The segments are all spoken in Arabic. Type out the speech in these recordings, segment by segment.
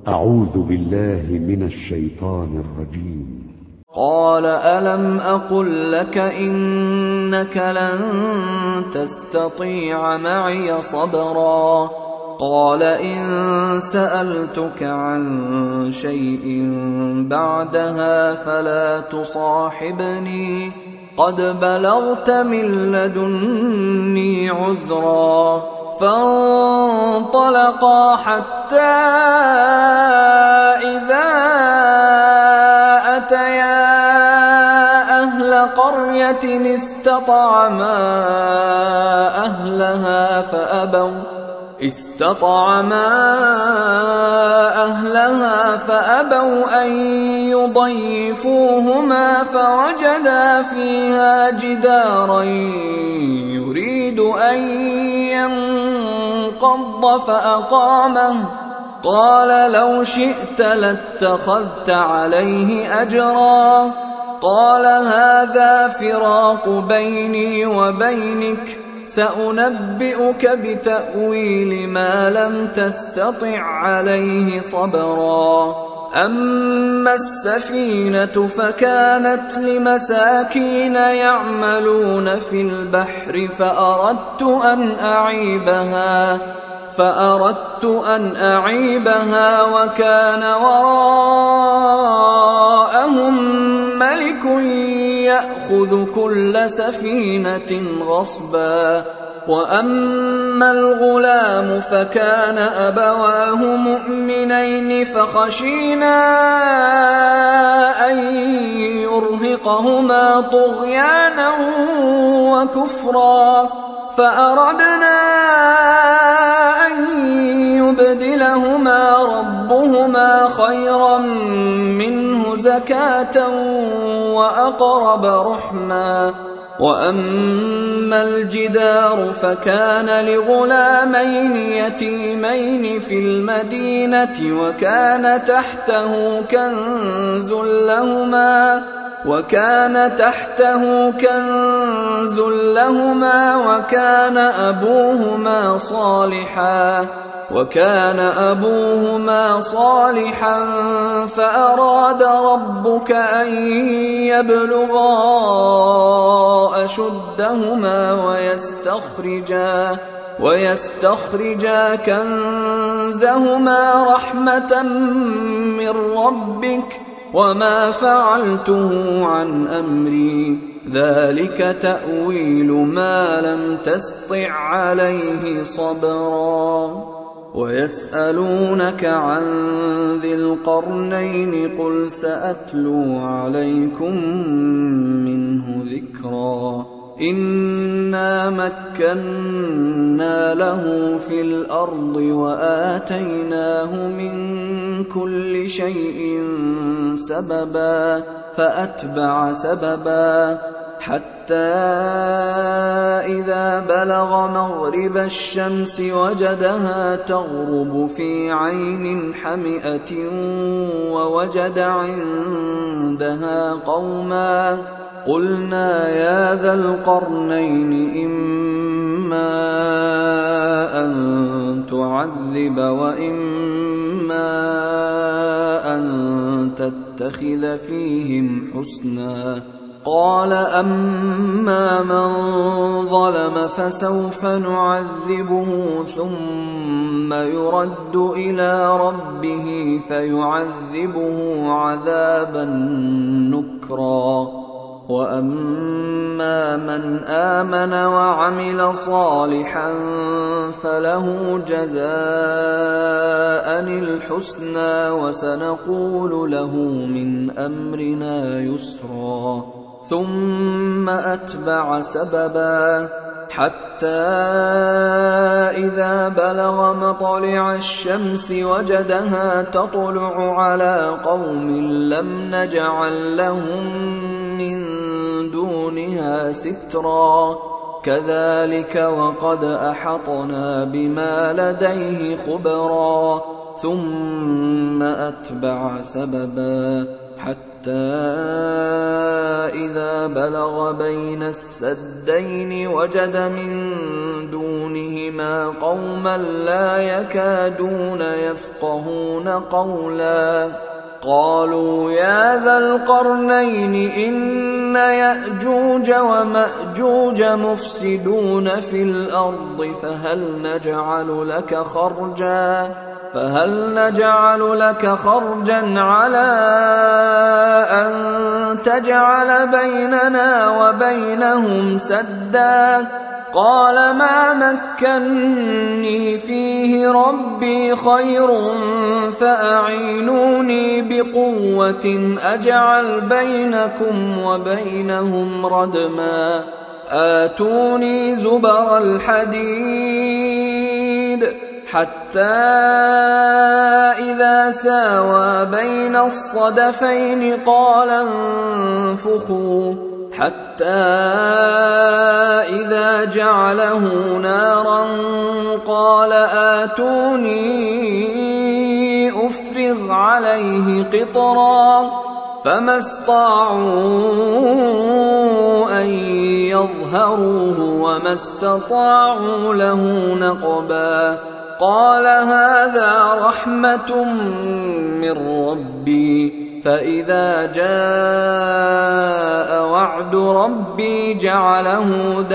أعوذ بالله من الشيطان الرجيم. قال ألم أقل لك إنك لن تستطيع معي صبرا قال إن سألتك عن شيء بعدها فلا تصاحبني قد بلغت من لدني عذرا فانطلقا حتى إذا أتيا أهل قرية استطعما أهلها فأبوا أن يضيفوهما فوجدا فيها جدارا يريد أن ينقض فأقامه قال لو شئت لاتخذت عليه أجرا قال هذا فراق بيني وبينك سأنبئك بتأويل ما لم تستطع عليه صبرا أما السفينة فكانت لمساكين يعملون في البحر فأردت أن أعيبها وكان وراءهم ملك يأخذ كل سفينة غصبا وأما الغلام فكان أبواه مؤمنين فخشينا أن يرهقهما طغيانا وكفرا فأردنا أن يبدلهما ربهما خيرا منه زكاة وأقرب رحما وأما الجدار فكان لغلامين يتيمين في المدينة وكان تحته كنز لهما وكان أبوهما صالحا فأراد ربك أن يبلغا أشدهما ويستخرجا كنزهما رحمة من ربك وما فعلته عن أمري ذلك تأويل ما لم تسطع عليه صبرا ويسألونك عن ذي القرنين قل سأتلو عليكم منه ذكرا إنا مكنا له في الأرض وآتيناه من كل شيء سببا فأتبع سببا حتى إذا بلغ مغرب الشمس وجدها تغرب في عين حمئة ووجد عندها قوما قلنا يا ذا القرنين إما أن تعذب وإما أن تتخذ فيهم حسنا قال أما من ظلم فسوف نعذبه ثم يرد إلى ربه فيعذبه عذابا نكرا وأما من آمن وعمل صالحا فله جزاء الحسنى وسنقول له من أمرنا يسرا ثم أتبع سببا حتى إذا بلغ مطلع الشمس وجدها تطلع على قوم لم نجعل لهم من دونها سترا كذلك وقد أحطنا بما لديه خبرا ثم أتبع سببا حتى إذا بلغ بين السدين وجد من دونهما قوما لا يكادون يفقهون قولا قالوا يا ذا القرنين إن يأجوج ومأجوج مفسدون في الأرض فهل نجعل لك خرجا على أن تجعل بيننا وبينهم سدا قال ما مكني فيه ربي خير فأعينوني بقوة أجعل بينكم وبينهم ردما آتوني زبر الحديد حتى إذا ساوى بين الصدفين قال انفخوا حتى إذا جعله نارا قال آتوني أفرغ عليه قطرا فما استطاعوا أن يظهروه وما استطاعوا له نقبا قال هذا رحمة من ربي فإذا جاء وعد ربي جعله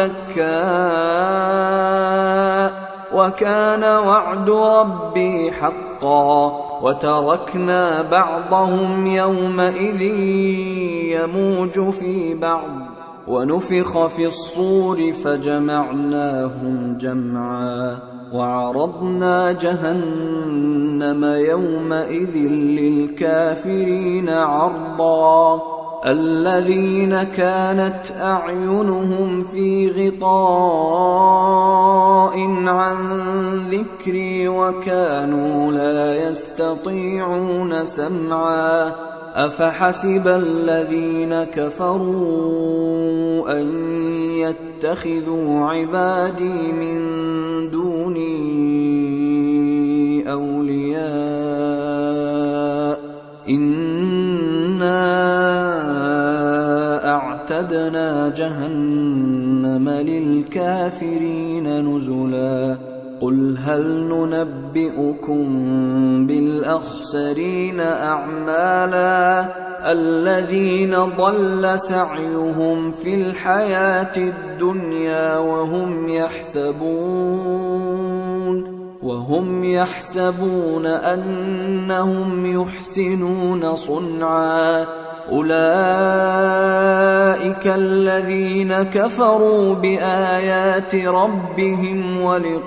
دكا وكان وعد ربي حقا وتركنا بعضهم يومئذ يموج في بعض ونفخ في الصور فجمعناهم جمعا وعرضنا جهنم يومئذ للكافرين عرضا الذين كانت أعينهم في غطاء عن ذكري وكانوا لا يستطيعون سمعا أفحسب الذين كفروا أن يتخذوا عبادي من دوني أولياء إنا أعتدنا جهنم للكافرين نزلا قل هل ننبئكم بالأخسرين أعمالا الذين ضل سعيهم في الحياة الدنيا وهم يحسبون أنهم يحسنون صنعا أولئك الذين كفروا بآيات ربهم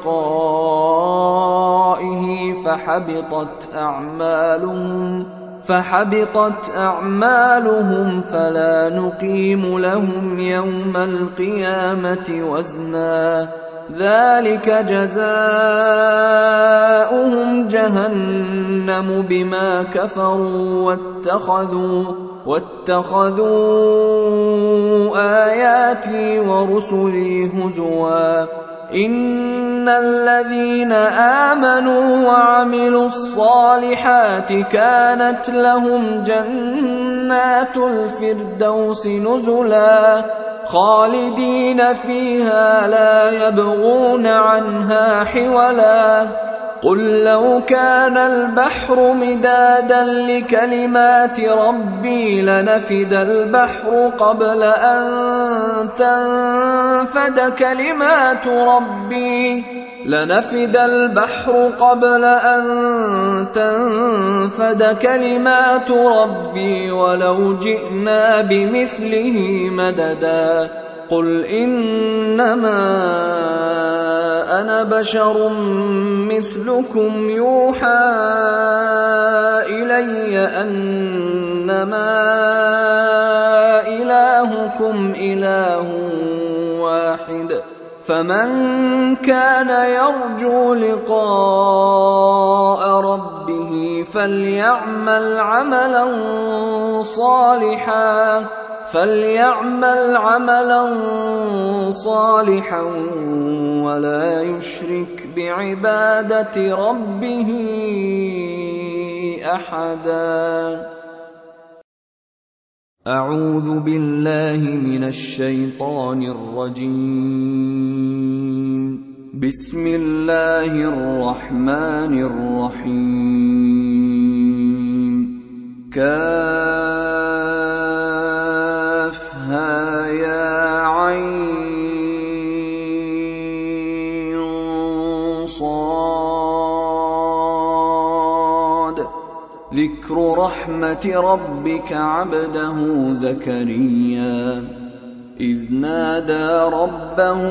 ولقائه فحبطت أعمالهم فلا نقيم لهم يوم القيامة وزنا ذلك جزاؤهم جهنم بما كفروا واتخذوا آياتي ورسلي هزوا إن الذين آمنوا وعملوا الصالحات كانت لهم جنات الفردوس نزلا خالدين فيها لا يبغون عنها حولا قل لو كان البحر مدادا لكلمات ربي لنفد البحر قبل أن تنفد كلمات ربي ولو جئنا بمثله مددا قل إنما أنا بشر مثلكم يوحى إلي أنما إلهكم إله واحد فمن كان يرجو لقاء ربه فليعمل عملا صالحا ولا يشرك بعبادة ربه أحدا. أعوذ بالله من الشيطان الرجيم. بسم الله الرحمن الرحيم. كافها يا عين صاد. ذكر رحمة ربك عبده زكريا إذ نادى ربه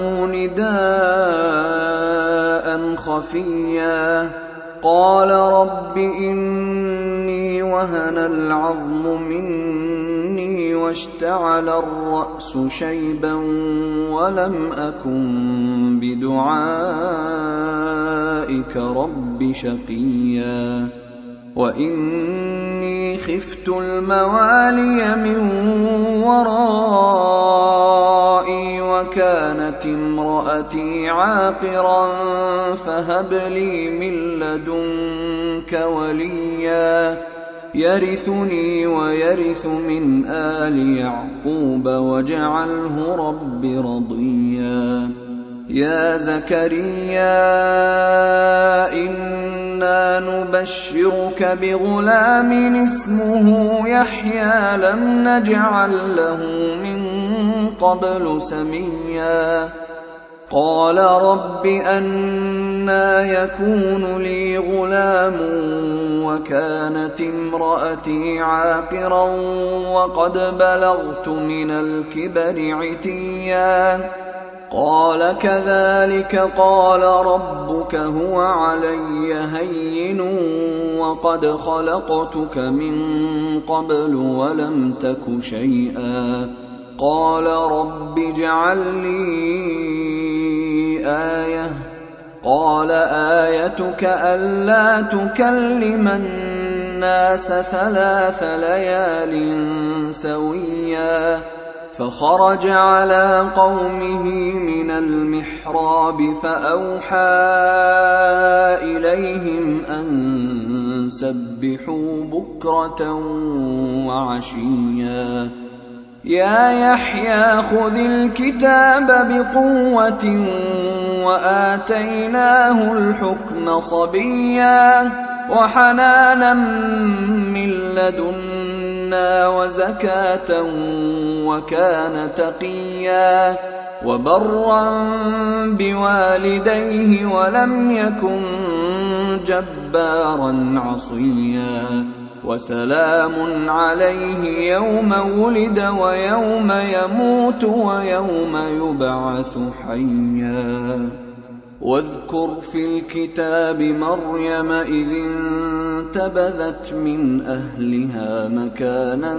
نداء خفيا قال رب إني وهن العظم مني واشتعل الرأس شيبا ولم أكن بدعائك رب شقيا وإني خفت الموالي من ورائي وكانت امرأتي عاقرا فهب لي من لدنك وليا يرثني ويرث من آل يعقوب واجعله رب رضيا. يا زكريا إنا نبشرك بغلام اسمه يحيى لم نجعل له من قبل سميا قال رب أنى يكون لي غلام وكانت امرأتي عاقرا وقد بلغت من الكبر عتيا قال كذلك قال ربك هو علي هين وقد خلقتك من قبل ولم تك شيئا قال رب اجعل لي آية قال آيتك ألا تكلم الناس 3 ليال سويا فخرج على قومه من المحراب فأوحى إليهم أن سبحوا بكرة وعشيا يا يحيى خذ الكتاب بقوة وآتيناه الحكم صبيا وحنانا من لدنا وزكاة وكان تقيا وبرا بوالديه ولم يكن جبارا عصيا وسلام عليه يوم ولد ويوم يموت ويوم يبعث حيا واذكر في الكتاب مريم إذ انتبذت من أهلها مكانا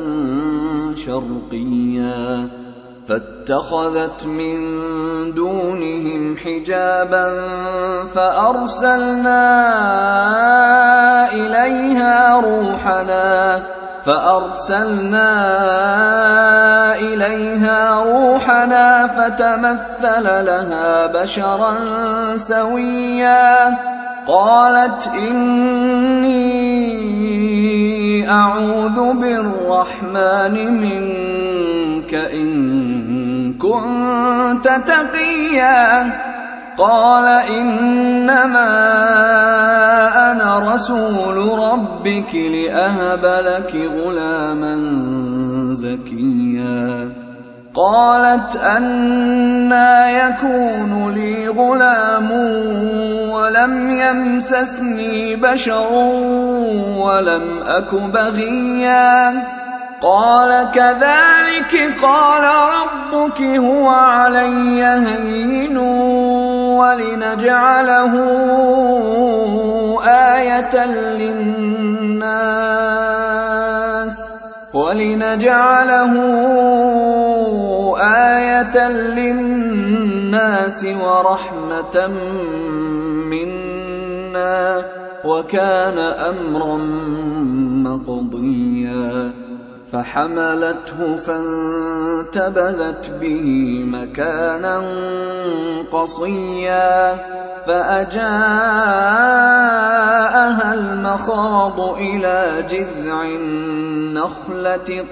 شرقيا فاتخذت من دونهم حجابا فأرسلنا إليها روحنا فتمثل لها بشرا سويا قالت إني أعوذ بالرحمن منك إن كنت تقيا قال إنما أنا رسول ربك لأهب لك غلاما زكيا قالت أنى يكون لي غلام ولم يمسسني بشر ولم أك بغيا قال كذلك قال ربك هو علي هين ولنجعله آية للناس ورحمة منا وكان أمرا مقضيا فحملته فانتبذت به مكانا قصيا فأجاءها المخاض إلى جذع النخلة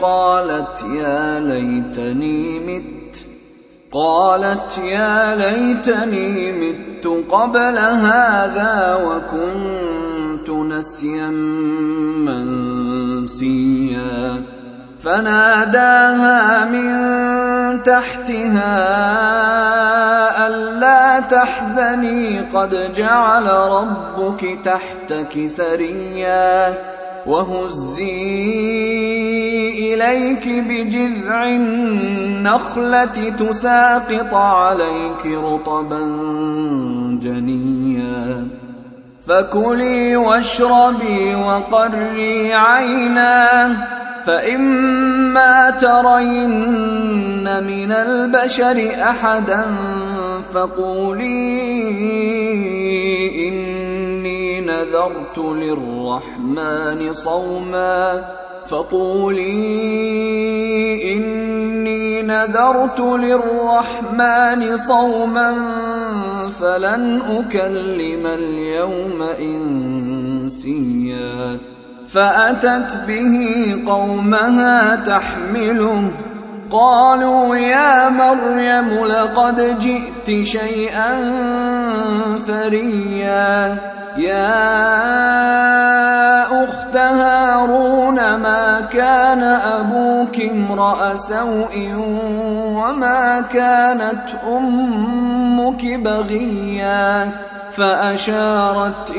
قالت يا ليتني مت قبل هذا وكنت نسيا منسيا فناداها من تحتها ألا تحزني قد جعل ربك تحتك سريا وهزي إليك بجذع النخلة تساقط عليك رطبا جنيا فكلي واشربي وقري عينا فإما ترين من البشر أحدا فقولي إني نذرت للرحمن صوما فلن أكلم اليوم إنسيا فأتت به قومها تحمله قالوا يا مريم لقد جئت شيئا فريا يا أخت هارون ما كان أبوك امرأ سوء وما كانت أمك بغيا فأشارت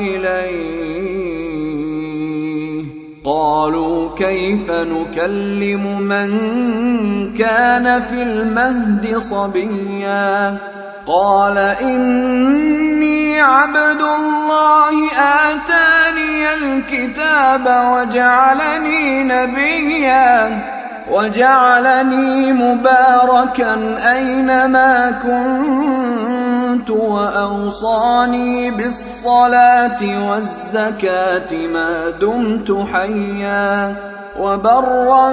إليه قالوا كيف نكلم من كان في المهد صبيا قال إني عبد الله آتاني الكتاب وجعلني نبيا وجعلني مباركا أينما كنت وأوصاني بالصلاة والزكاة ما دمت حيا وبرا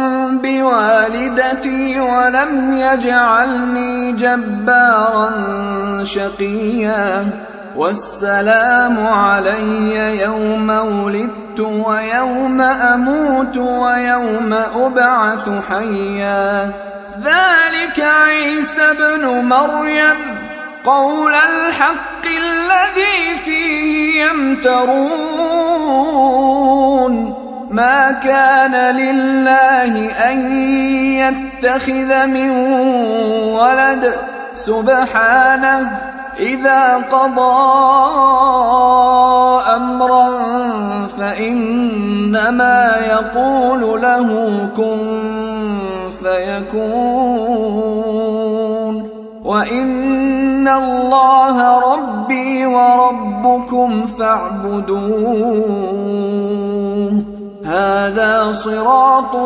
بوالدتي ولم يجعلني جبارا شقيا والسلام علي يوم ولدت ويوم أموت ويوم أبعث حيا ذلك عيسى ابن مريم قول الحق الذي فيه يمترون ما كان لله أن يتخذ من ولد سبحانه إذا قضى أمرا فإنما يقول له كن فيكون وإن الله ربي وربكم فاعبدوه هذا صراط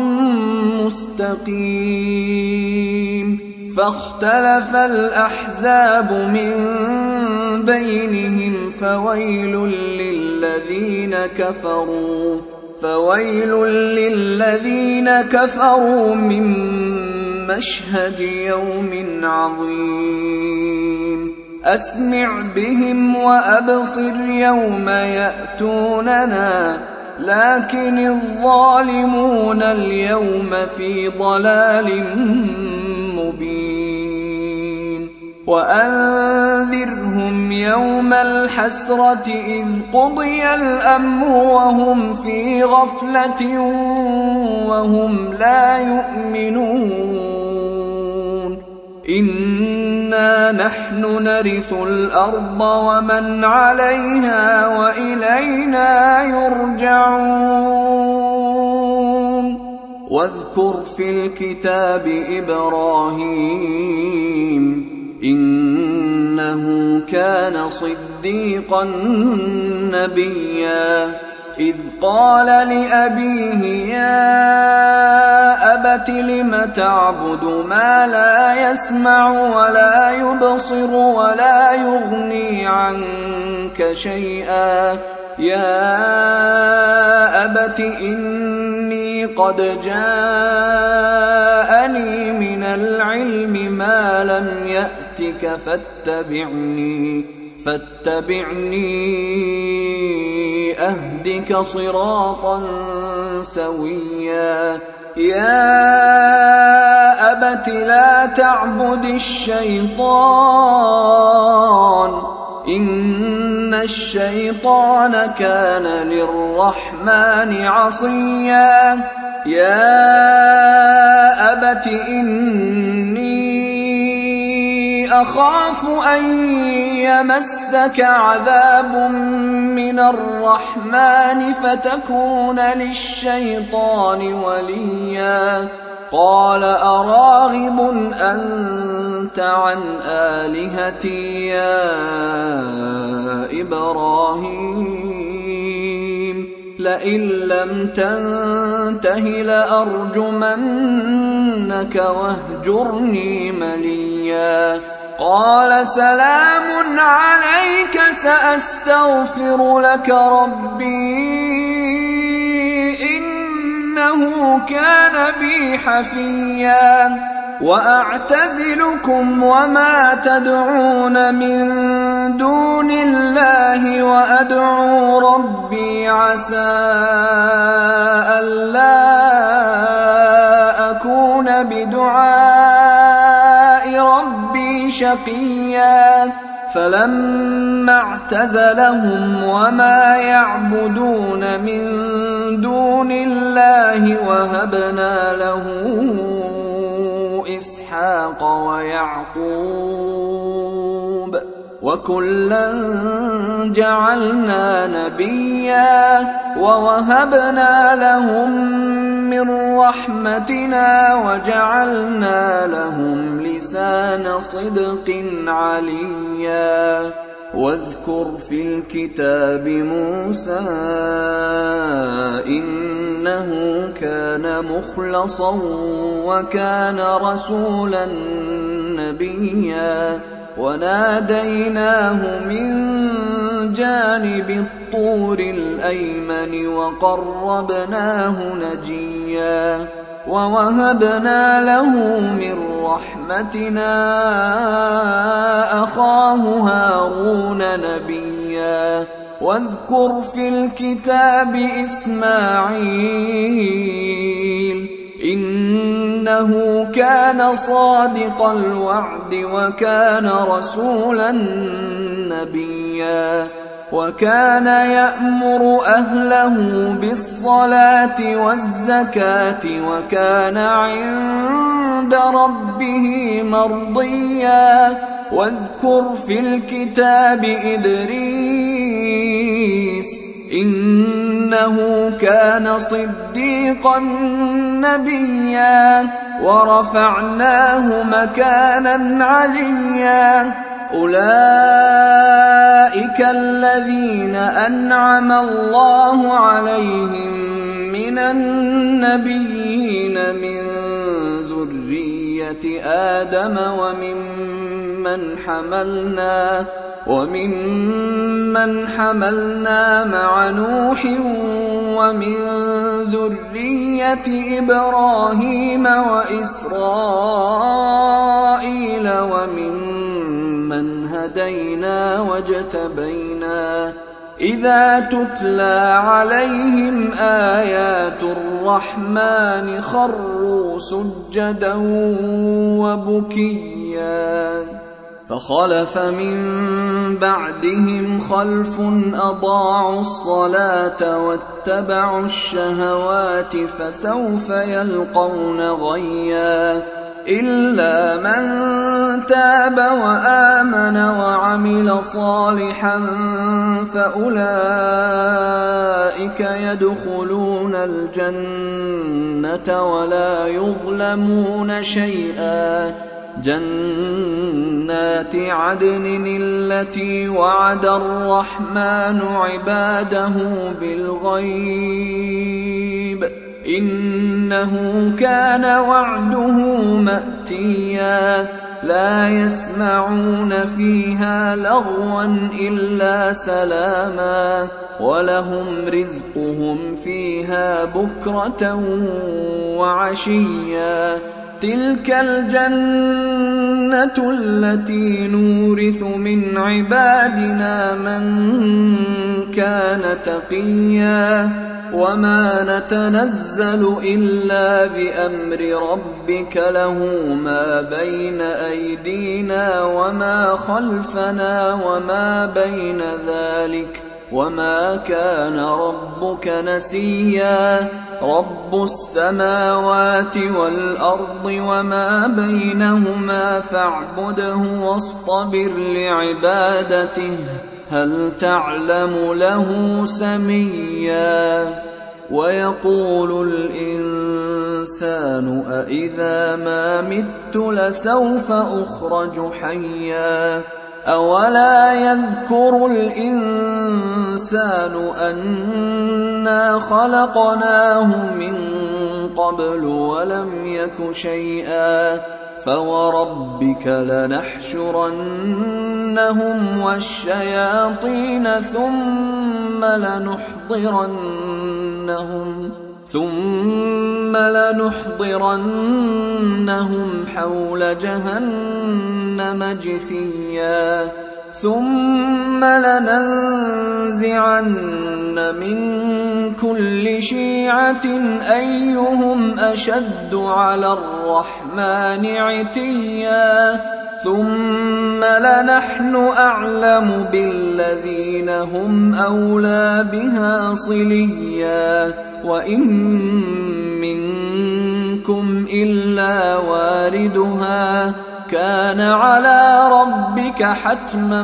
مستقيم فاختلف الأحزاب من بينهم فويل للذين كفروا من مشهد يوم عظيم أسمع بهم وأبصر يوم يأتوننا لكن الظالمون اليوم في ضلال مبين وأنذرهم يوم الحسرة إذ قضي الأمر وهم في غفلة وهم لا يؤمنون إنا نحن نرث الأرض ومن عليها وإلينا يرجعون واذكر في الكتاب إبراهيم إنه كان صديقا نبيا إذ قال لأبيه يا أبت لم تعبد ما لا يسمع ولا يبصر ولا يغني عنك شيئا يا أبت إني قد جاءني من العلم ما لم يأتك فاتبعني أهدك صراطا سويا يا أبت لا تعبد الشيطان إن الشيطان كان للرحمن عصيا يا أبت إني أخاف أن يمسك عذاب من الرحمن فتكون للشيطان وليا قال أراغب أنت عن آلهتي يا إبراهيم لئن لم تنته لأرجمنك واهجرني مليا قال سلام عليك سأستغفر لك ربي إنه كان بي حفيا وأعتزلكم وما تدعون من دون الله وأدعو ربي عسى ألا أكون بدعاء ربي شقيا فلما اعتزلهم وما يعبدون من دون الله وهبنا له إسحاق ويعقوب وكلا جعلنا نبيا ووهبنا لهم من رحمتنا وجعلنا لهم لسان صدق عليا واذكر في الكتاب موسى إنه كان مخلصا وكان رسولا نبيا وناديناه من جانب الطور الأيمن وقربناه نجيا ووهبنا له من رحمتنا أخاه هارون نبيا واذكر في الكتاب إسماعيل إنه كان صادق الوعد وكان رسولا نبيا وكان يأمر أهله بالصلاة والزكاة وكان عند ربه مرضيا واذكر في الكتاب إدريس إنه كان صديقا نبيا ورفعناه مكانا عليا أولئك الذين أنعم الله عليهم من النبيين من ذرية آدم وممن حملنا مع نوح ومن ذرية إبراهيم وإسرائيل وممن هدينا واجتبينا إذا تتلى عليهم آيات الرحمن خروا سجدا وبكيا فخلف من بعدهم خلف أضاعوا الصلاة واتبعوا الشهوات فسوف يلقون غيا إلا من تاب وآمن وعمل صالحا فأولئك يدخلون الجنة ولا يظلمون شيئا جنات عدن التي وعد الرحمن عباده بالغيب إنه كان وعده مأتيا لا يسمعون فيها لغوا إلا سلاما ولهم رزقهم فيها بكرة وعشيا تلك الجنة التي نورث من عبادنا من كان تقيا وما نتنزل إلا بأمر ربك له ما بين أيدينا وما خلفنا وما بين ذلك وما كان ربك نسيا رب السماوات والأرض وما بينهما فاعبده واصطبر لعبادته هل تعلم له سميا ويقول الإنسان أإذا ما مت لسوف أخرج حيا أولا يذكر الإنسان أنا خلقناه من قبل ولم يك شيئا فوربك لنحشرنهم والشياطين ثم لنحضرنهم حول جهنم جثيا ثم لننزعن من كل شيعة أيهم أشد على الرحمن عتيا ثم لنحن أعلم بالذين هم أولى بها صليا وإن منكم إلا واردها كان على ربك حتما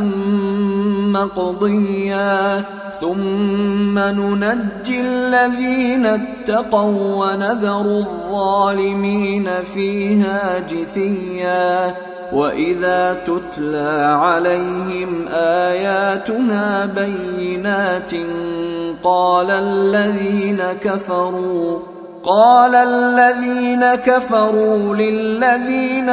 مقضيا ثم ننجي الذين اتقوا ونذر الظالمين فيها جثيا وإذا تتلى عليهم آياتنا بينات قال الذين كفروا للذين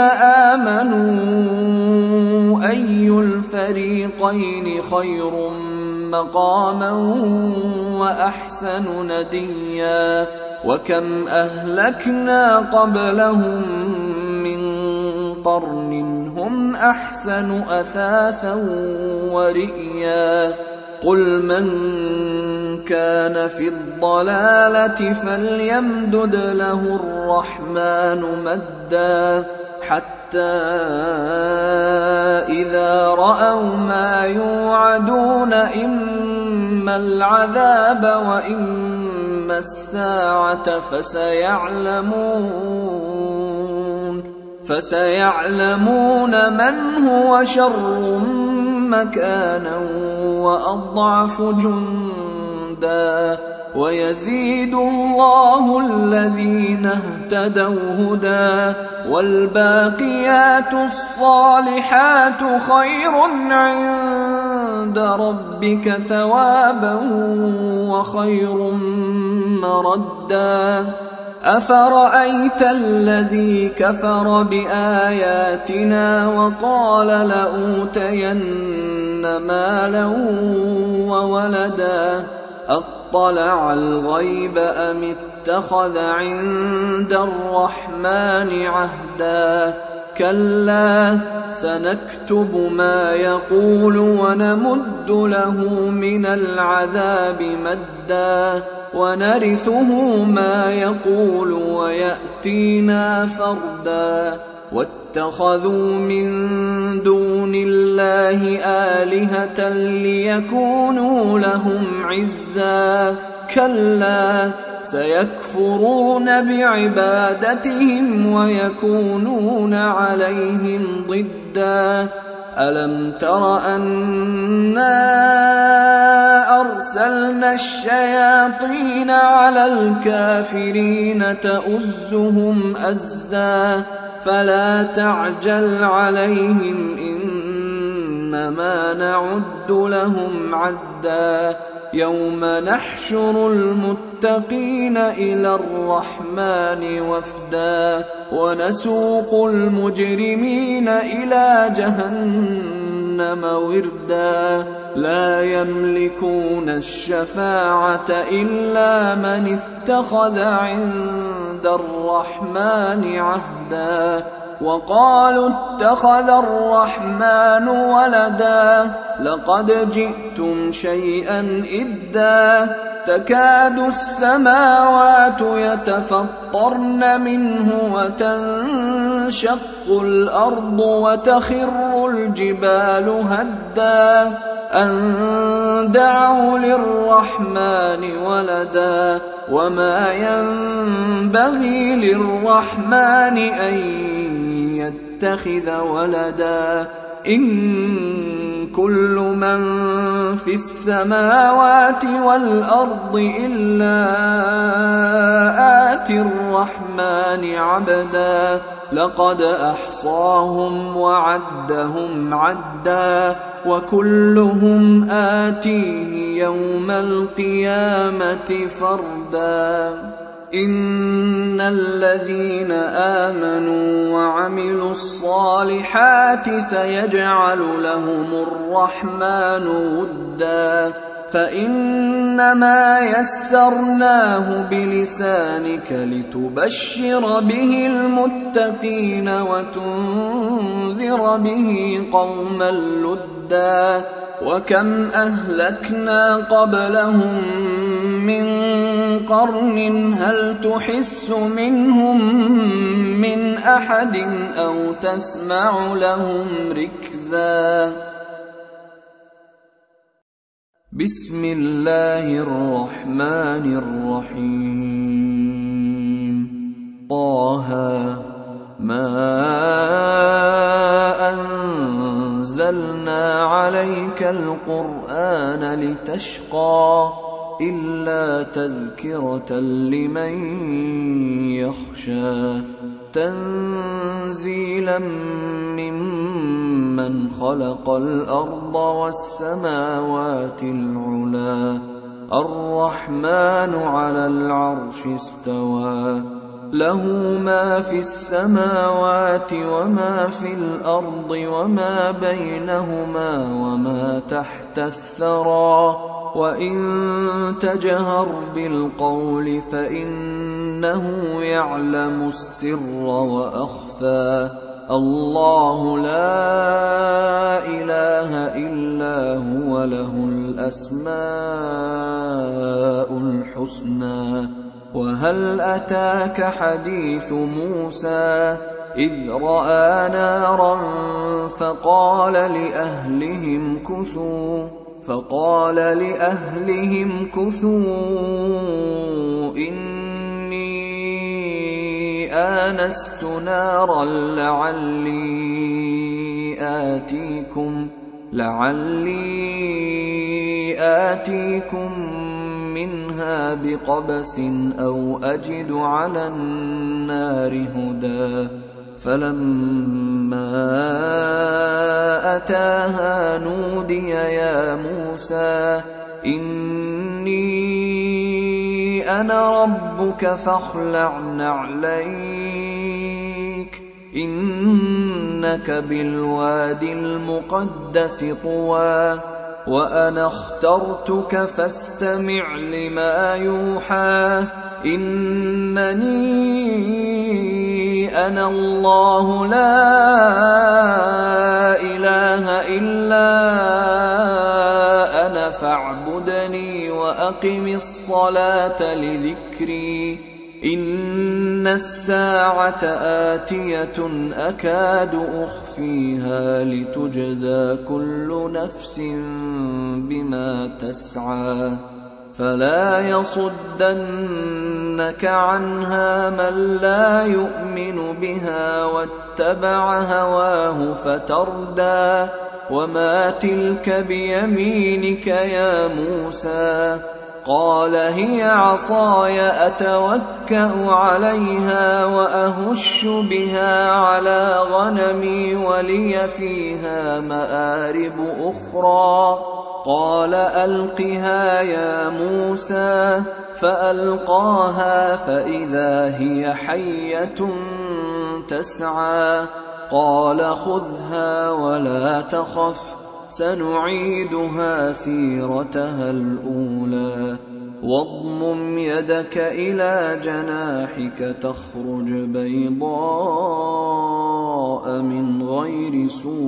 آمنوا أي الفريقين خير مقاما وأحسن نديا وكم أهلكنا قبلهم من قرن هم أحسن أثاثا ورئيا قل من كان في الضلالة فليمدد له الرحمن مدا حتى إذا رأوا ما يوعدون إما العذاب وإما الساعة فسيعلمون من هو شر مكانا وأضعف جندا ويزيد الله الذين اهتدوا هدى والباقيات الصالحات خير عند ربك ثوابا وخير مردا أفرأيت الذي كفر بآياتنا وقال لأوتين مالا وولدا أطلع الغيب أم اتخذ عند الرحمن عهدا كلا سنكتب ما يقول ونمد له من العذاب مدا ونرثه ما يقول ويأتينا فردا واتخذوا من دون الله آلهة ليكونوا لهم عزا كلا سيكفرون بعبادتهم ويكونون عليهم ضدا ألم تر أنا أرسلنا الشياطين على الكافرين تؤزهم أزا فلا تعجل عليهم إنما نعد لهم عدا يوم نحشر المتقين إلى الرحمن وفدا ونسوق المجرمين إلى جهنم وردا لا يملكون الشفاعة إلا من اتخذ عند الرحمن عهدا وقالوا اتخذ الرحمن ولدا لقد جئتم شيئا إدا تكاد السماوات يتفطرن منه وتنشق الأرض وتخر الجبال هدا أن دعوا للرحمن ولدا وما ينبغي للرحمن أن يتخذ ولدا إن كل من في السماوات والأرض إلا آتي الرحمن عبدا لقد أحصاهم وعدهم عدا وكلهم آتيه يوم القيامة فردا إن الذين آمنوا وعملوا الصالحات سيجعل لهم الرحمن ودا فإنما يسرناه بلسانك لتبشر به المتقين وتنذر به قوما لدا وكم أهلكنا قبلهم من قرن هل تحس منهم من أحد أو تسمع لهم ركزا بسم الله الرحمن الرحيم طه ما أنزلنا عليك القرآن لتشقى إلا تذكرة لمن يخشى تنزيلا ممن خلق الأرض والسماوات العلا الرحمن على العرش استوى له ما في السماوات وما في الأرض وما بينهما وما تحت الثرى وإن تجهر بالقول فإنه يعلم السر وأخفى الله لا إله إلا هو له الأسماء الحسنى وهل أتاك حديث موسى إذ رأى نارا فقال لأهلهم كثوا إني آنست نارا لعلي آتيكم منها بقبس أو أجد على النار هدى فلما أتاها نودي يا موسى إني أنا ربك فاخلع نعليك إنك بالوادي المقدس طوى وأنا اخترتك فاستمع لما يوحى إنني أنا الله لا إله إلا أنا فاعبدني وأقم الصلاة لذكري إن الساعة آتية أكاد أخفيها لتجزى كل نفس بما تسعى فلا يصدنك عنها من لا يؤمن بها واتبع هواه فتردى وما تلك بيمينك يا موسى قال هي عصاي أتوكأ عليها وأهش بها على غنمي ولي فيها مآرب أخرى قال ألقها يا موسى فألقاها فإذا هي حية تسعى قال خذها ولا تخف سنعيدها سيرتها الأولى واضمم يدك إلى جناحك تخرج بيضاء من غير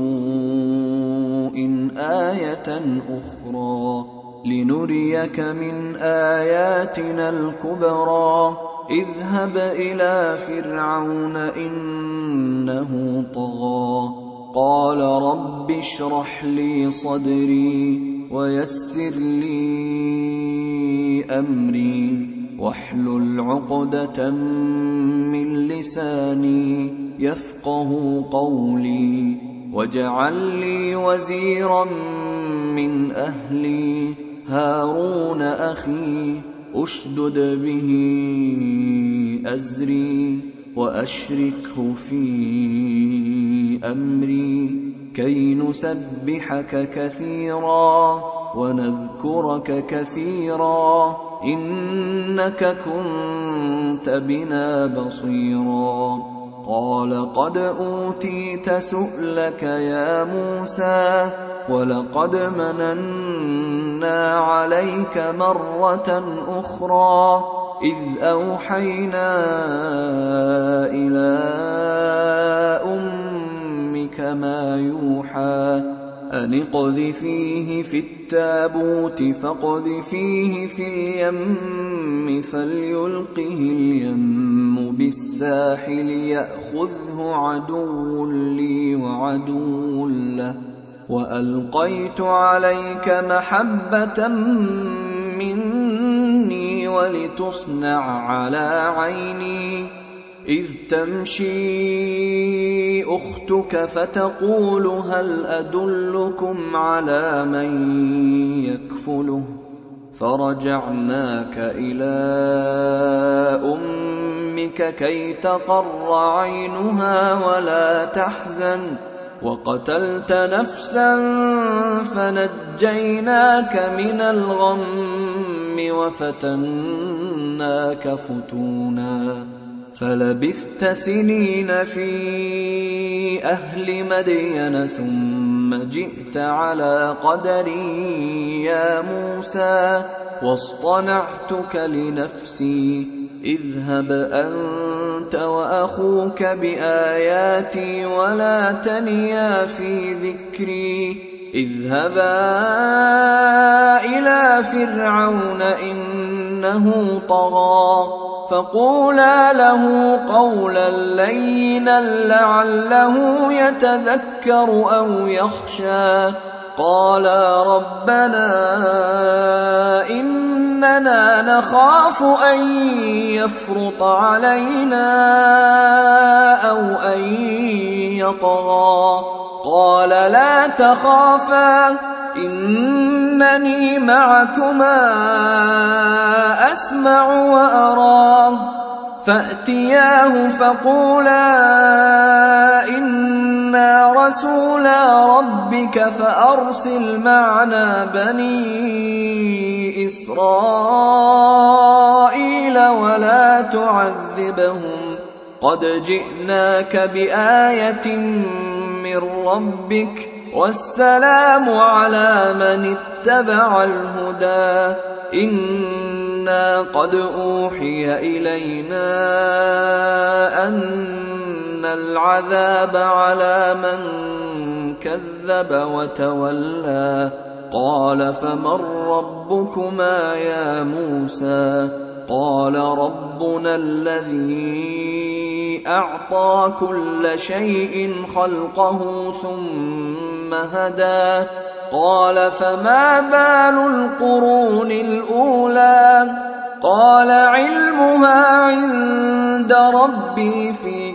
سوء آية أخرى لنريك من آياتنا الكبرى اذهب إلى فرعون إنه طغى قال رب اشرح لي صدري ويسر لي أمري واحلل عقدة من لساني يفقه قولي واجعل لي وزيرا من أهلي هارون أخي أشدد به أزري وأشركه في أمري كي نسبحك كثيرا ونذكرك كثيرا إنك كنت بنا بصيرا قال قد أوتيت سؤلك يا موسى ولقد مننا عليك مرة أخرى إذ أوحينا إلى أمك ما يوحى أن اقذفيه في التابوت فاقذفيه في اليم فليلقه اليم بالساحل يأخذه عدو لي وعدو له وألقيت عليك محبة مني ولتصنع على عيني إذ تمشي أختك فتقول هل أدلكم على من يكفله فرجعناك إلى أمك كي تقر عينها ولا تحزن وقتلت نفسا فنجيناك من الغم وفتناك فتونا فلبثت سنين في أهل مدين ثم جئت على قدري يا موسى واصطنعتك لنفسي اذهب أنت وأخوك بآياتي ولا تنيا في ذكري اذهبا إلى فرعون إنه طغى فقولا له قولا لينا لعله يتذكر أو يخشى قالا ربنا إننا نخاف أن يفرط علينا أو أن يطغى قال لا تخافا إنني معكما أسمع وأرى فأتياه فقولا إنا رسولا ربك فأرسل معنا بني إسرائيل ولا تعذبهم قد جئناك بآية من ربك والسلام على من اتبع الهدى إنا قد أوحي إلينا أن العذاب على من كذب وتولى قال فمن ربكما يا موسى قال ربنا الذي أعطى كل شيء خلقه ثم هدى قال فما بال القرون الأولى قال علمها عند ربي في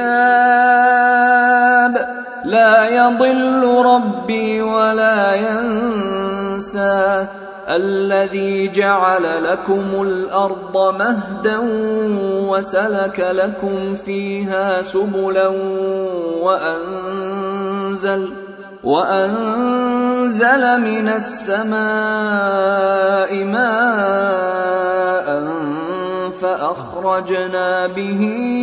كتاب لا يضل ربي ولا ينسى الذي جعل لكم الأرض مهدا وسلك لكم فيها سبلا وأنزل أنزل من السماء ماء فأخرجنا به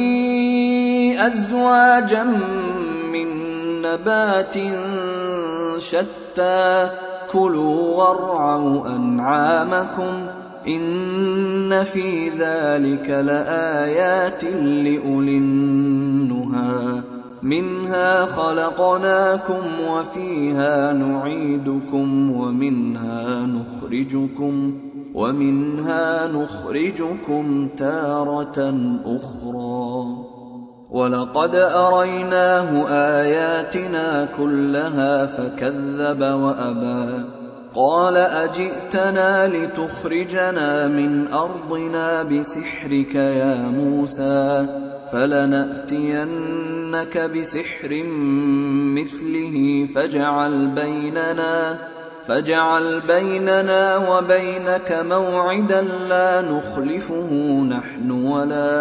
أزواجا من نبات شتى كلوا وارعوا أنعامكم إن في ذلك لآيات لأولي النهى منها خلقناكم وفيها نعيدكم ومنها نخرجكم تارة أخرى ولقد أريناه آياتنا كلها فكذب وأبى قال أجئتنا لتخرجنا من أرضنا بسحرك يا موسى فلنأتينك بسحر مثله فاجعل بيننا وبينك موعدا لا نخلفه نحن ولا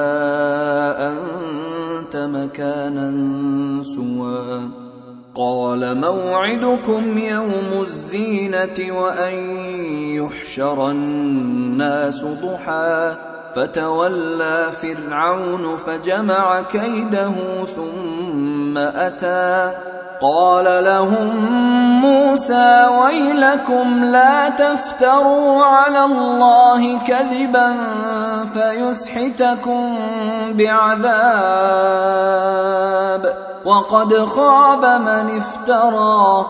أنت مكانا سوى قال موعدكم يوم الزينة وأن يحشر الناس ضحى فتولى فرعون فجمع كيده ثم أتى قال لهم موسى ويلكم لا تفتروا على الله كذبا فيسحتكم بعذاب وقد خاب من افترى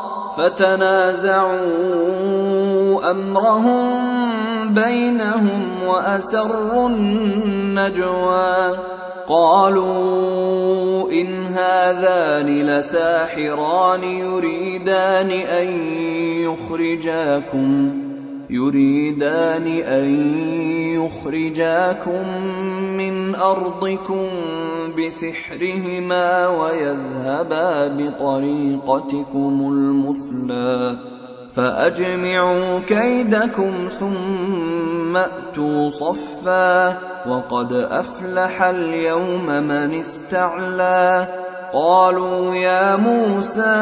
فتنازعوا أمرهم بينهم وأسروا النجوى قالوا إن هذان لساحران يريدان أن يخرجاكم من أرضكم بسحرهما ويذهبا بطريقتكم المثلى فأجمعوا كيدكم ثم أتوا صفا وقد أفلح اليوم من استعلى قالوا يا موسى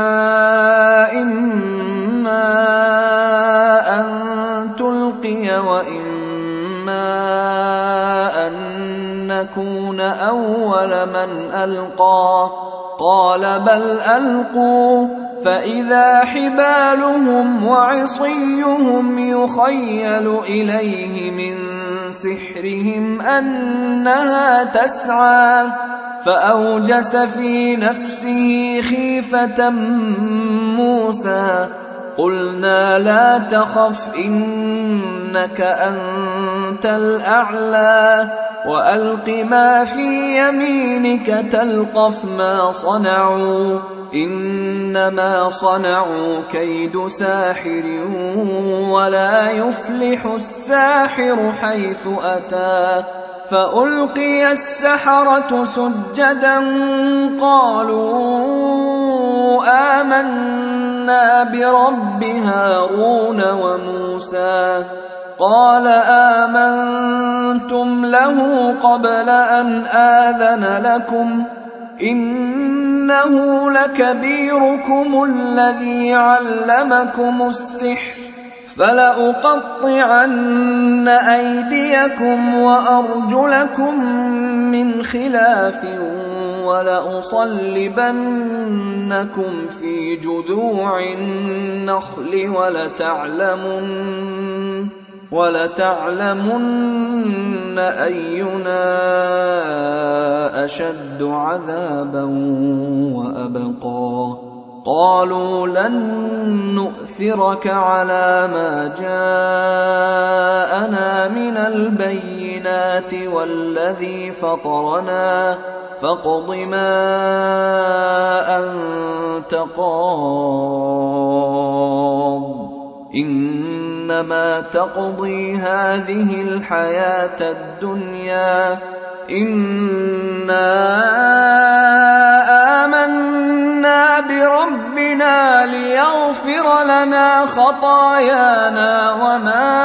إما أن تلقي وإما أن نكون أول من ألقى قال بل ألقوا فإذا حبالهم وعصيهم يخيل إليه من سحرهم أنها تسعى فأوجس في نفسه خيفة موسى قلنا لا تخف إنك أنت الأعلى وألق ما في يمينك تلقف ما صنعوا إنما صنعوا كيد ساحر ولا يفلح الساحر حيث أتى فألقي السحرة سجدا قالوا آمنا برب هارون وموسى قال آمنتم له قبل أن آذن لكم إنه لكبيركم الذي علمكم السحر فلأقطعن أيديكم وأرجلكم من خلاف ولأصلبنكم في جذوع النخل ولتعلمن أينا أشد عذابا وأبقى قالوا لن نؤثرك على ما جاءنا من البينات والذي فطرنا فاقض ما أنت قاض إنما تقضي هذه الحياة الدنيا إنا آمنا بربنا ليغفر لنا خطايانا وما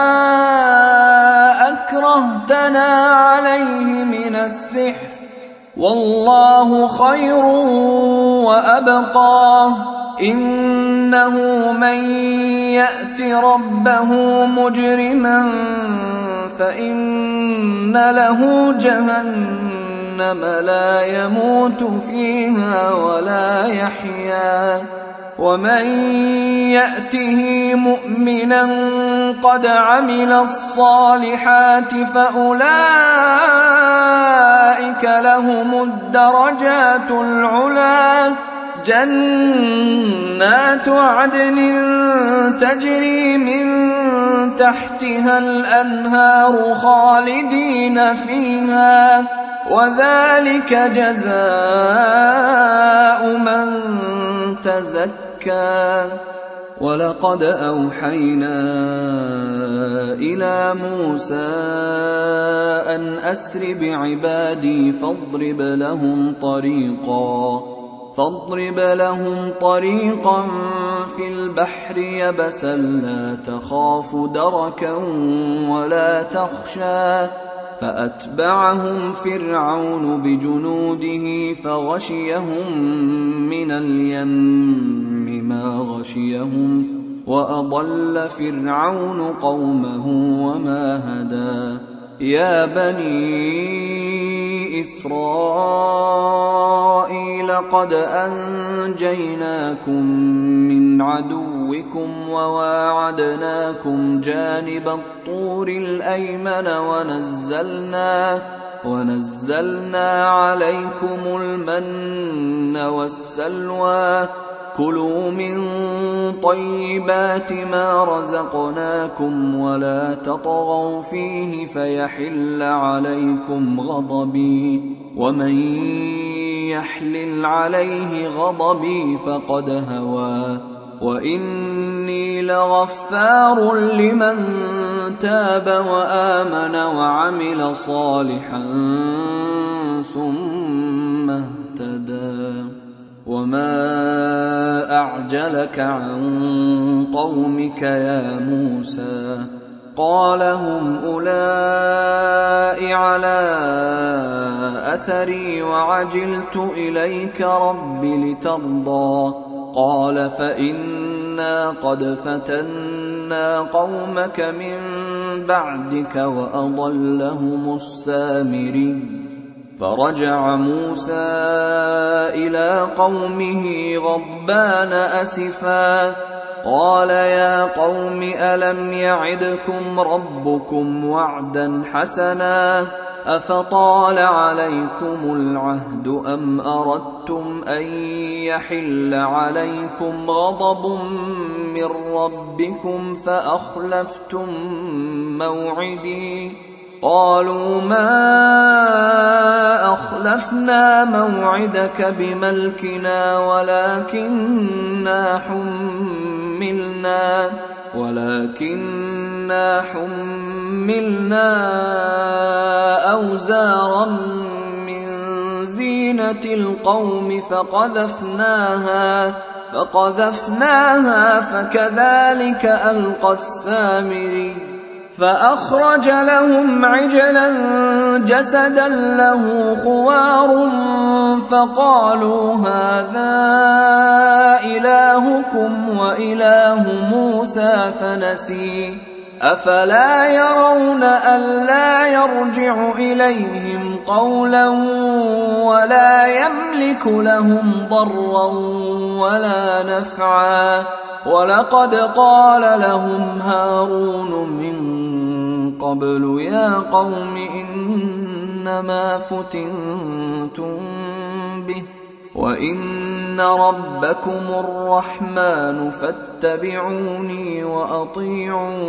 أكرهتنا عليه من السحر والله خير وأبقى إنه من يأت ربه مجرما فإن له جهنم لا يموت فيها ولا يحيا ومن يأته مؤمنا قد عمل الصالحات فأولئك لهم الدرجات العلى جنات عدن تجري من تحتها الأنهار خالدين فيها وذلك جزاء من تزكى ولقد أوحينا إلى موسى أن أسر بعبادي فاضرب لهم طريقا في البحر يبسا لا تخاف دركا ولا تخشى فأتبعهم فرعون بجنوده فغشيهم من اليم ما غشيهم وأضل فرعون قومه وما هدى يا بني إسرائيل قد أنجيناكم من عدوكم وواعدناكم جانب الطور الأيمن ونزلنا عليكم المن والسلوى كلوا من طيبات ما رزقناكم ولا تطغوا فيه فيحل عليكم غضبي ومن يحلل عليه غضبي فقد هوى وإني لغفار لمن تاب وآمن وعمل صالحا ثم اهتدى وما أعجلك عن قومك يا موسى قال هم أولئك على أثري وعجلت إليك رب لترضى قال فإنا قد فتنا قومك من بعدك وأضلهم السامري فرجع موسى إلى قومه غضبان أسفا قال يا قوم ألم يعدكم ربكم وعدا حسنا أفطال عليكم العهد أم أردتم أن يحل عليكم غضب من ربكم فأخلفتم موعدي قالوا ما أخلفنا موعدك بملكنا ولكننا حملنا أوزارا من زينة القوم فقذفناها فكذلك ألقى السامري فأخرج لهم عجلا جسدا له خوار فقالوا هذا إلهكم وإله موسى فنسي أفلا يرون ألا يرجع إليهم قولا ولا يملك لهم ضرا ولا نفعا ولقد قال لهم هارون من قبل يا قوم إنما فتنتم به وإن ربكم الرحمن فاتبعوني وأطيعوا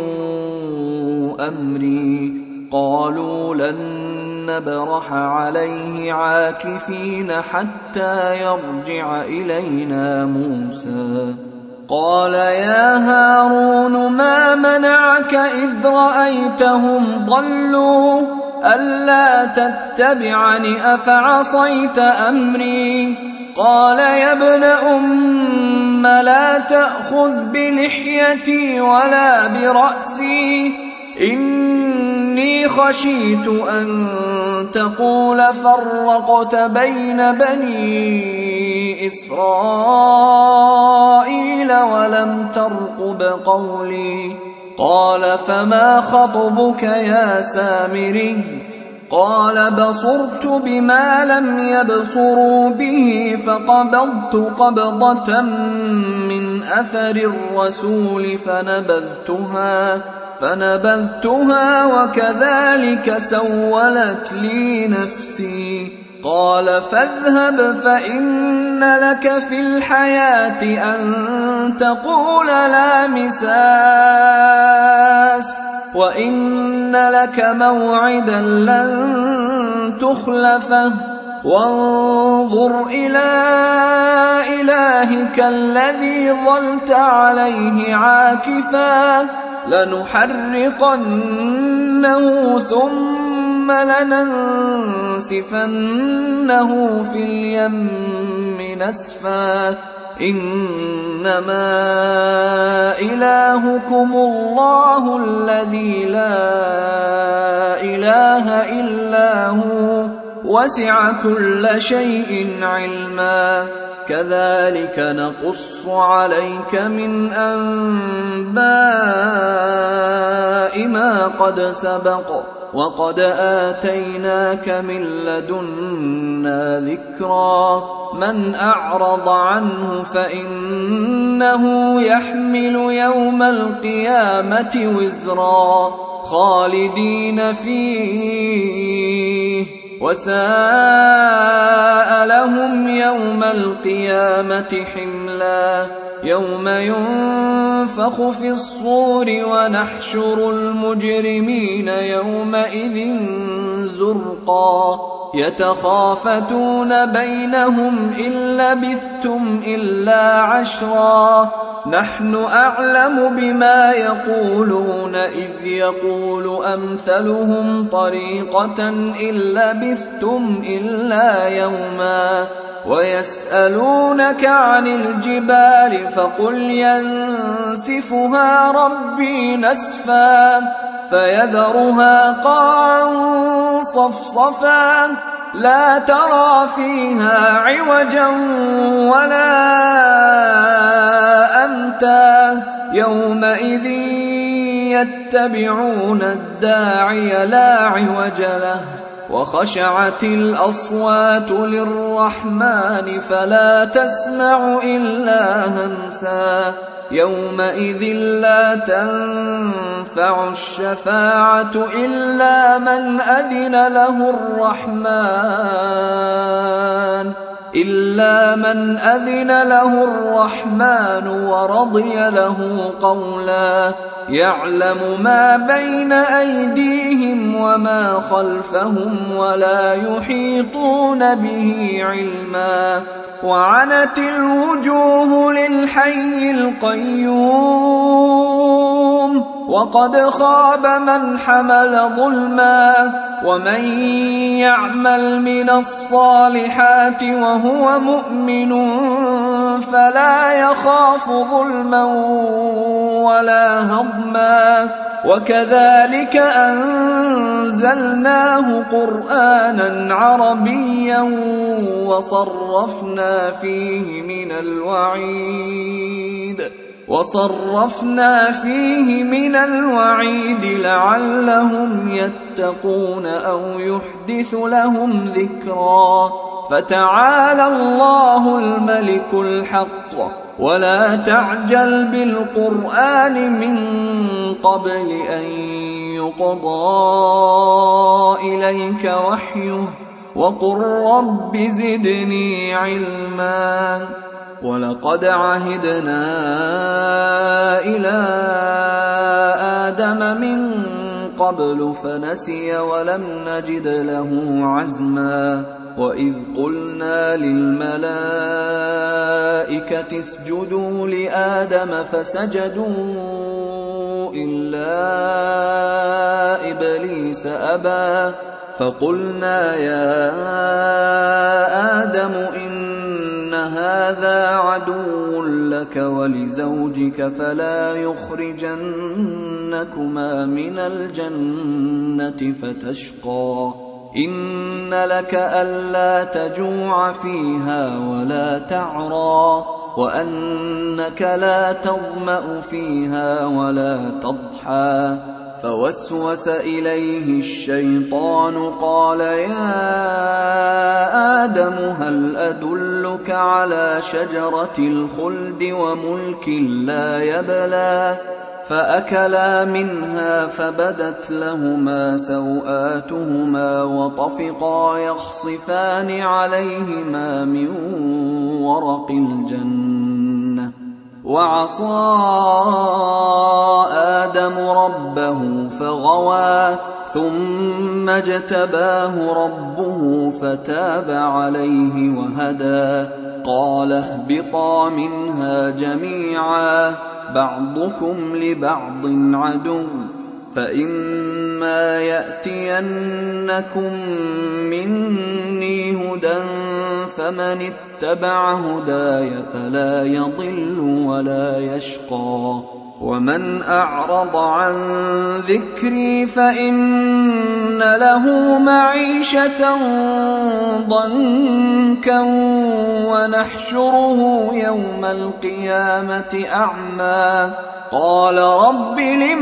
أمري قالوا لن نبرح عليه عاكفين حتى يرجع إلينا موسى قال يا هارون ما منعك إذ رأيتهم ضلوا ألا تتبعني أفعصيت أمري قال يا ابن أم لا تأخذ بلحيتي ولا برأسي إني خشيت أن تقول فرقت بين بني إسرائيل ولم ترقب قولي. قال فما خطبك يا سامري؟ قال بصرت بما لم يبصروا به فقبضت قبضة من أثر الرسول فنبذتها وكذلك سولت لي نفسي. قال فاذهب فإن لك في الحياة أن تقول لا مساس وإن لك موعدا لن تخلفه وانظر إلى إلهك الذي ظلت عليه عاكفا لنحرقنه ثم لننسفنه في اليم نسفا. إنما إلهكم الله الذي لا إله إلا هو وسع كل شيء علما. كذلك نقص عليك من أنباء ما قد سبق وقد آتيناك من لدنا ذكرا. من أعرض عنه فإنه يحمل يوم القيامة وزرا خالدين فيه وساء لهم يوم القيامة حملا. يوم ينفخ في الصور ونحشر المجرمين يومئذ زرقا. يتخافتون بينهم إن لبثتم إلا عشرا. نحن أعلم بما يقولون إذ يقول أمثلهم طريقة إن لبثتم إلا يوما. ويسألونك عن الجبال فقل ينسفها ربي نسفا فيذرها قاعا صفصفا لا ترى فيها عوجا ولا أمتا. يومئذ يتبعون الداعي لا عوج له وخشعت الأصوات للرحمن فلا تسمع إلا همسا. يومئذ لا تنفع الشفاعة إلا من أذن له الرحمن ورضي له قولا. يعلم ما بين أيديهم وما خلفهم ولا يحيطون به علما. وعنت الوجوه للحي القيوم وقد خاب من حمل ظلما. ومن يعمل من الصالحات وهو مؤمن فلا يخاف ظلما ولا هضما. وكذلك أنزلناه قرآنا عربيا وصرفنا فيه من الوعيد لعلهم يتقون أو يحدث لهم ذكرا. فتعالى الله الملك الحق ولا تعجل بالقرآن من قبل أن يقضى إليك وحيه وقل رب زدني علما. ولقد عهدنا إلى آدم من قبل فنسي ولم نجد له عزما. وإذ قلنا للملائكة اسجدوا لآدم فسجدوا إلا إبليس أبى. فقلنا يا آدم إن هذا عدو لك ولزوجك فلا يخرجنكما من الجنة فتشقى إن لك ألا تجوع فيها ولا تعرى وأنك لا تظمأ فيها ولا تضحى فوسوس إليه الشيطان قال يا آدم هل أدلك على شجرة الخلد وملك لا يبلى فأكلا منها فبدت لهما سوآتهما وطفقا يخصفان عليهما من ورق الجنة وعصى آدم ربه فغوى ثم اجتباه ربه فتاب عليه وهدى قال اهبطا منها جميعا بعضكم لبعض عدو فإما يأتينكم مني هدى فمن اتبع هداي فلا يضل ولا يشقى ومن أعرض عن ذكري فإن له معيشة ضنكا ونحشره يوم القيامة أعمى قال رب لم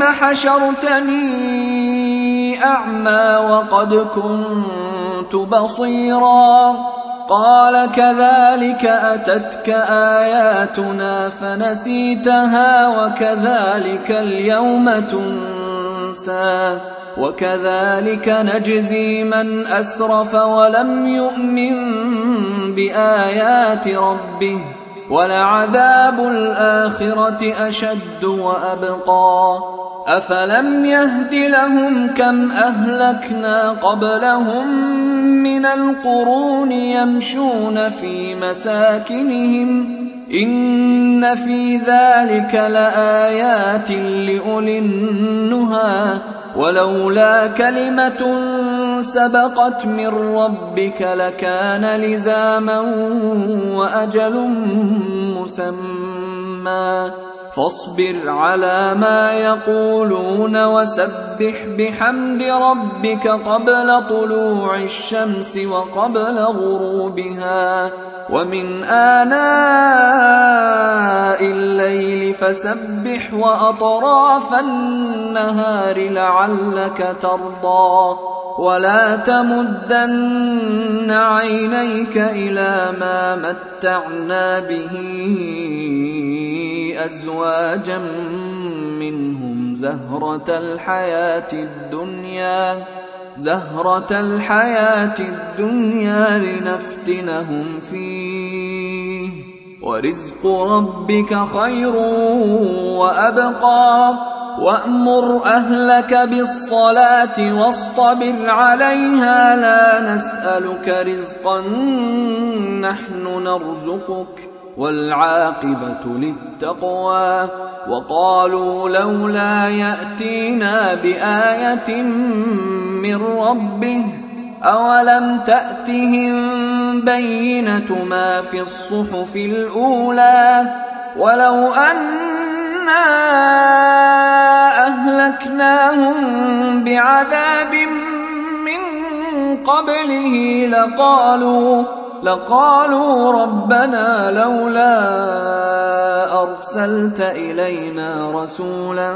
حشرتني أعمى وقد كنت بصيرا قال كذلك أتتك آياتنا فنسيتها وكذلك اليوم تنسى وكذلك نجزي من أسرف ولم يؤمن بآيات ربه ولعذاب الآخرة أشد وأبقى أفلم يهد لهم كم أهلكنا قبلهم من القرون يمشون في مساكنهم إن في ذلك لآيات لأولي النهى ولولا كلمة سبقت من ربك لكان لزاما وأجل مسمى فاصبر على ما يقولون وسبح بحمد ربك قبل طلوع الشمس وقبل غروبها ومن آناء الليل فسبح وأطراف النهار لعلك ترضى ولا تمدن عينيك إلى ما متعنا به أزواجا منهم زهرة الحياة الدنيا لنفتنهم فيه ورزق ربك خير وأبقى وأمر أهلك بالصلاة واصطبر عليها لا نسألك رزقا نحن نرزقك والعاقبة للتقوى وقالوا لولا يأتينا بآية من ربه أولم تأتهم بينة ما في الصحف الأولى ولو أنا أهلكناهم بعذاب من قبله لقالوا ربنا لولا أرسلت إلينا رسولا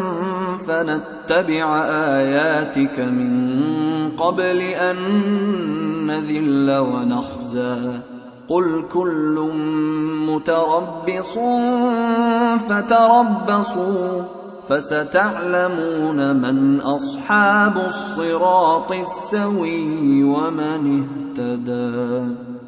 فنتبع آياتك من قبل أن نذل ونخزى قل كل متربص فتربصوا فستعلمون من أصحاب الصراط السوي ومن اهتدى